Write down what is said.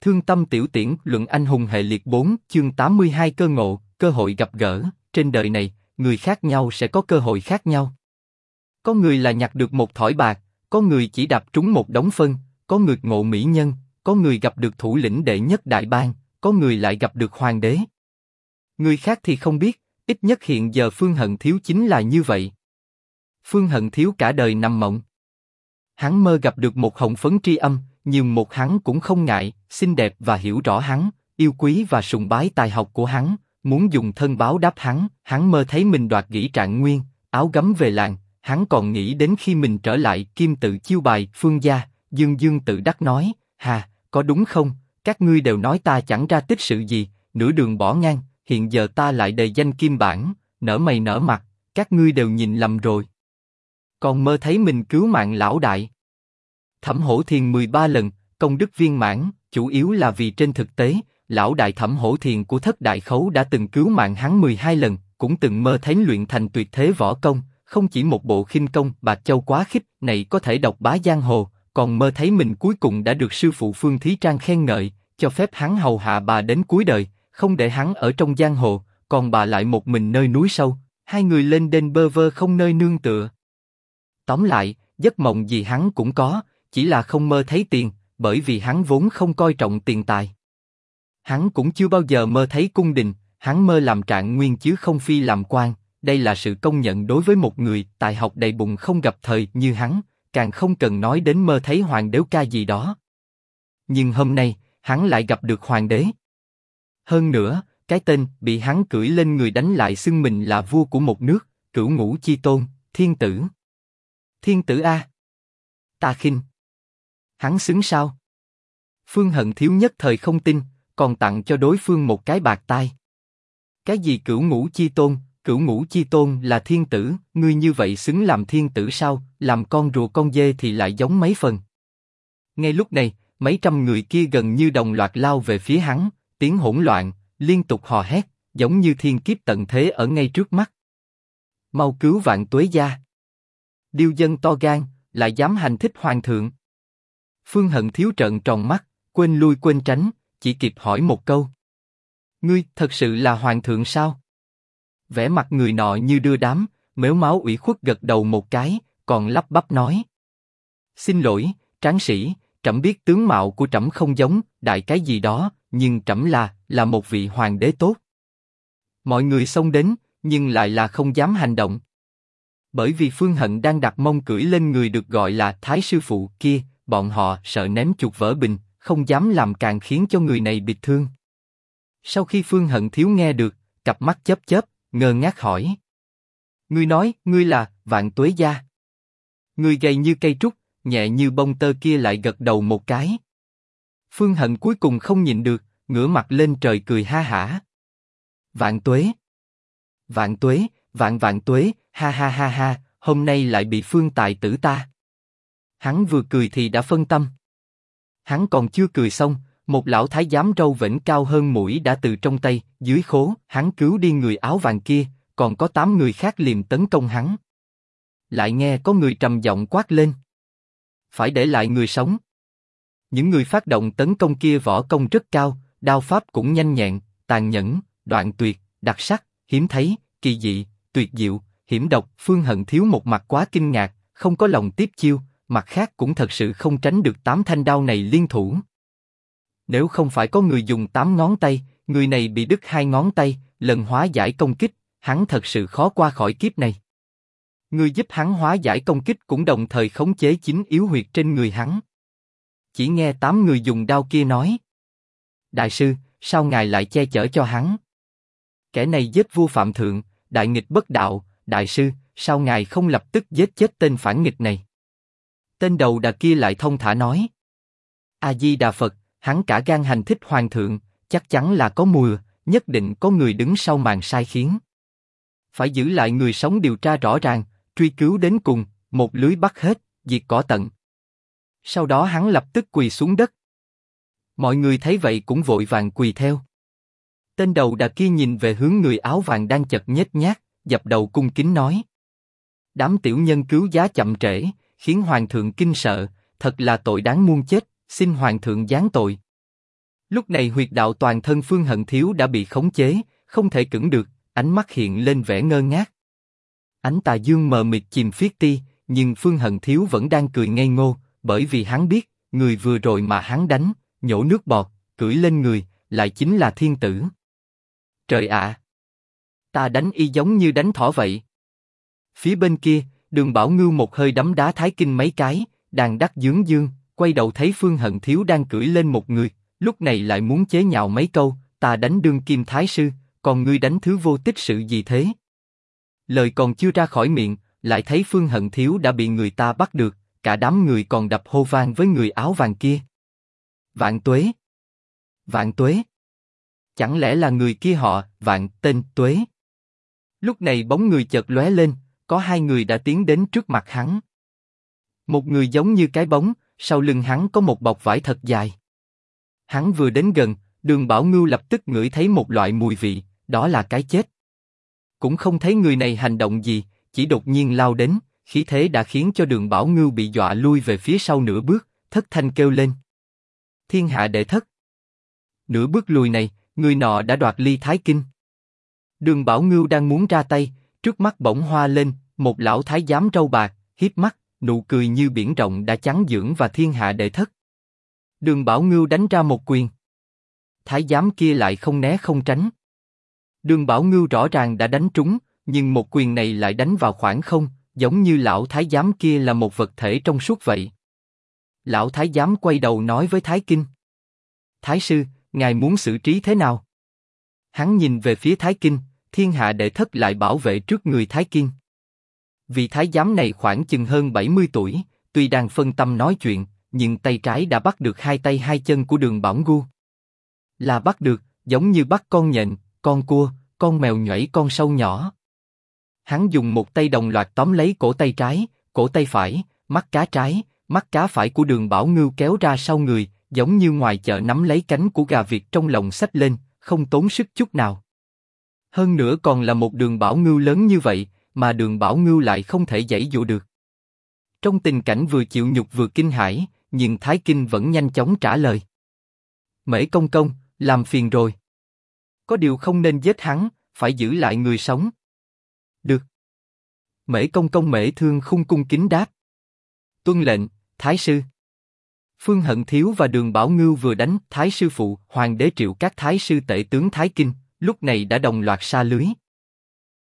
Thương tâm tiểu tiễn luận anh hùng hệ liệt 4 chương 82 cơ ngộ, cơ hội gặp gỡ. Trên đời này, người khác nhau sẽ có cơ hội khác nhau. Có người là nhặt được một thỏi bạc, có người chỉ đạp trúng một đống phân, có người ngộ mỹ nhân, có người gặp được thủ lĩnh đệ nhất đại bang, có người lại gặp được hoàng đế. Người khác thì không biết, ít nhất hiện giờ Phương Hận Thiếu chính là như vậy. Phương Hận Thiếu cả đời nằm mộng. Hắn mơ gặp được một hồng phấn tri âm, nhưng một hắn cũng không ngại, xinh đẹp và hiểu rõ hắn, yêu quý và sùng bái tài học của hắn, muốn dùng thân báo đáp hắn. Hắn mơ thấy mình đoạt Gỉ Trạng Nguyên, áo gấm về làng. Hắn còn nghĩ đến khi mình trở lại Kim tự chiêu bài Phương gia. Dương Dương tự đắc nói, hà, có đúng không? Các ngươi đều nói ta chẳng ra tích sự gì, nửa đường bỏ ngang. Hiện giờ ta lại đề danh kim bản, nở mày nở mặt, các ngươi đều nhìn lầm rồi. Còn mơ thấy mình cứu mạng lão đại Thẩm Hổ Thiền 13 lần, công đức viên mãn, chủ yếu là vì trên thực tế, lão đại Thẩm Hổ Thiền của Thất Đại Khấu đã từng cứu mạng hắn 12 lần, cũng từng mơ thấy luyện thành tuyệt thế võ công, không chỉ một bộ khinh công Bạc Châu quá khích này có thể độc bá giang hồ, còn mơ thấy mình cuối cùng đã được sư phụ Phương Thí Trang khen ngợi, cho phép hắn hầu hạ bà đến cuối đời, không để hắn ở trong giang hồ, còn bà lại một mình nơi núi sâu, hai người lên đên bơ vơ không nơi nương tựa. Tóm lại, giấc mộng gì hắn cũng có, chỉ là không mơ thấy tiền, bởi vì hắn vốn không coi trọng tiền tài. Hắn cũng chưa bao giờ mơ thấy cung đình, hắn mơ làm Trạng Nguyên chứ không phi làm quan. Đây là sự công nhận đối với một người tài học đầy bụng không gặp thời như hắn, càng không cần nói đến mơ thấy hoàng đế ca gì đó. Nhưng hôm nay, hắn lại gặp được hoàng đế. Hơn nữa, cái tên bị hắn cưỡi lên người đánh lại xưng mình là vua của một nước, Cửu Ngũ Chi Tôn, Thiên Tử. Thiên Tử a, ta khinh. Hắn xứng sao? Phương Hận Thiếu nhất thời không tin, còn tặng cho đối phương một cái bạc tai. Cái gì Cửu Ngũ Chi Tôn? Cửu Ngũ Chi Tôn là thiên tử, ngươi như vậy xứng làm thiên tử sao? Làm con rùa con dê thì lại giống mấy phần. Ngay lúc này, mấy trăm người kia gần như đồng loạt lao về phía hắn, tiếng hỗn loạn, liên tục hò hét, giống như thiên kiếp tận thế ở ngay trước mắt. Mau cứu Vạn Tuế gia! Điêu dân to gan, lại dám hành thích hoàng thượng. Phương Hận Thiếu trợn tròn mắt, quên lui quên tránh, chỉ kịp hỏi một câu. Ngươi thật sự là hoàng thượng sao? Vẻ mặt người nọ như đưa đám, mếu máo ủy khuất gật đầu một cái, còn lắp bắp nói. Xin lỗi, tráng sĩ, trẫm biết tướng mạo của trẫm không giống đại cái gì đó, nhưng trẫm là một vị hoàng đế tốt. Mọi người xông đến, nhưng lại là không dám hành động. Bởi vì Phương Hận đang đặt mông cưỡi lên người được gọi là Thái sư phụ kia, bọn họ sợ ném chuột vỡ bình, không dám làm càng khiến cho người này bị thương. Sau khi Phương Hận Thiếu nghe được, cặp mắt chớp chớp, ngơ ngác hỏi. Ngươi nói, ngươi là Vạn Tuế gia? Người gầy như cây trúc, nhẹ như bông tơ kia lại gật đầu một cái. Phương Hận cuối cùng không nhịn được, ngửa mặt lên trời cười ha hả. Vạn Tuế, Vạn Tuế, Vạn Tuế, ha ha ha ha, hôm nay lại bị Phương tài tử ta. Hắn vừa cười thì đã phân tâm. Hắn còn chưa cười xong, một lão thái giám râu vểnh cao hơn mũi đã từ trong tay dưới khố hắn cứu đi người áo vàng kia, còn có 8 người khác liều tấn công hắn. Lại nghe có người trầm giọng quát lên. Phải để lại người sống. Những người phát động tấn công kia võ công rất cao, đao pháp cũng nhanh nhẹn, tàn nhẫn, đoạn tuyệt, đặc sắc, hiếm thấy, kỳ dị, tuyệt diệu, hiểm độc. Phương Hận Thiếu một mặt quá kinh ngạc, không có lòng tiếp chiêu, mặt khác cũng thật sự không tránh được 8 thanh đao này liên thủ. Nếu không phải có người dùng 8 ngón tay, người này bị đứt 2 ngón tay, lần hóa giải công kích, hắn thật sự khó qua khỏi kiếp này. Người giúp hắn hóa giải công kích cũng đồng thời khống chế chính yếu huyệt trên người hắn. Chỉ nghe 8 người dùng đao kia nói. Đại sư, sao ngài lại che chở cho hắn? Kẻ này giết vua phạm thượng, đại nghịch bất đạo, đại sư, sao ngài không lập tức giết chết tên phản nghịch này? Tên đầu đà kia lại thông thả nói. A Di Đà Phật, hắn cả gan hành thích hoàng thượng, chắc chắn là có mùi, nhất định có người đứng sau màn sai khiến. Phải giữ lại người sống điều tra rõ ràng, truy cứu đến cùng, một lưới bắt hết, diệt cỏ tận. Sau đó hắn lập tức quỳ xuống đất. Mọi người thấy vậy cũng vội vàng quỳ theo. Tên đầu đà kia nhìn về hướng người áo vàng đang chật nhếch nhác, dập đầu cung kính nói. Đám tiểu nhân cứu giá chậm trễ, khiến hoàng thượng kinh sợ, thật là tội đáng muôn chết, xin hoàng thượng giáng tội. Lúc này huyệt đạo toàn thân Phương Hận Thiếu đã bị khống chế, không thể cứng được, ánh mắt hiện lên vẻ ngơ ngác. Ánh tà dương mờ mịt chìm phiết ti, nhưng Phương Hận Thiếu vẫn đang cười ngây ngô, bởi vì hắn biết, người vừa rồi mà hắn đánh, nhổ nước bọt, cưỡi lên người, lại chính là thiên tử. Trời ạ! Ta đánh y giống như đánh thỏ vậy. Phía bên kia, Đường Bảo Ngưu một hơi đấm đá Thái Kinh mấy cái, đàn đắc dướng dương, quay đầu thấy Phương Hận Thiếu đang cưỡi lên một người, lúc này lại muốn chế nhạo mấy câu, ta đánh đương kim thái sư, còn ngươi đánh thứ vô tích sự gì thế? Lời còn chưa ra khỏi miệng, lại thấy Phương Hận Thiếu đã bị người ta bắt được, cả đám người còn đập hô vang với người áo vàng kia. Vạn tuế! Vạn tuế! Chẳng lẽ là người kia họ Vạn tên Tuế? Lúc này bóng người chợt lóe lên, có hai người đã tiến đến trước mặt hắn. Một người giống như cái bóng, sau lưng hắn có một bọc vải thật dài. Hắn vừa đến gần, Đường Bảo Ngưu lập tức ngửi thấy một loại mùi vị, đó là cái chết. Cũng không thấy người này hành động gì, chỉ đột nhiên lao đến, khí thế đã khiến cho Đường Bảo Ngưu bị dọa lui về phía sau nửa bước, thất thanh kêu lên. Thiên hạ đệ thất! Nửa bước lùi này, người nọ đã đoạt ly Thái Kinh. Đường Bảo Ngưu đang muốn ra tay, trước mắt bỗng hoa lên, một lão thái giám râu bạc, hiếp mắt, nụ cười như biển rộng đã chắn dưỡng và thiên hạ đệ thất. Đường Bảo Ngưu đánh ra một quyền. Thái giám kia lại không né không tránh. Đường Bảo Ngưu rõ ràng đã đánh trúng, nhưng một quyền này lại đánh vào khoảng không, giống như lão thái giám kia là một vật thể trong suốt vậy. Lão thái giám quay đầu nói với Thái Kinh. Thái sư, ngài muốn xử trí thế nào? Hắn nhìn về phía Thái Kinh, thiên hạ đệ thất lại bảo vệ trước người Thái Kinh. Vị thái giám này khoảng chừng hơn 70 tuổi, tuy đang phân tâm nói chuyện, nhưng tay trái đã bắt được hai tay hai chân của Đường Bảo Ngưu. Là bắt được, giống như bắt con nhện, con cua, con mèo nhảy con sâu nhỏ. Hắn dùng một tay đồng loạt tóm lấy cổ tay trái, cổ tay phải, mắt cá trái, mắt cá phải của Đường Bảo Ngưu kéo ra sau người, giống như ngoài chợ nắm lấy cánh của gà vịt trong lồng xách lên, không tốn sức chút nào. Hơn nữa còn là một Đường Bảo Ngưu lớn như vậy, mà Đường Bảo Ngưu lại không thể giãy giụa được. Trong tình cảnh vừa chịu nhục vừa kinh hãi, nhưng Thái Kinh vẫn nhanh chóng trả lời. Mễ công công, làm phiền rồi. Có điều không nên giết hắn, phải giữ lại người sống. Được. Mễ công công Mễ Thương Khung cung kính đáp. Tuân lệnh, Thái sư. Phương Hận Thiếu và Đường Bảo Ngưu vừa đánh Thái sư phụ, Hoàng đế Triệu các Thái sư tể tướng Thái Kinh, lúc này đã đồng loạt sa lưới.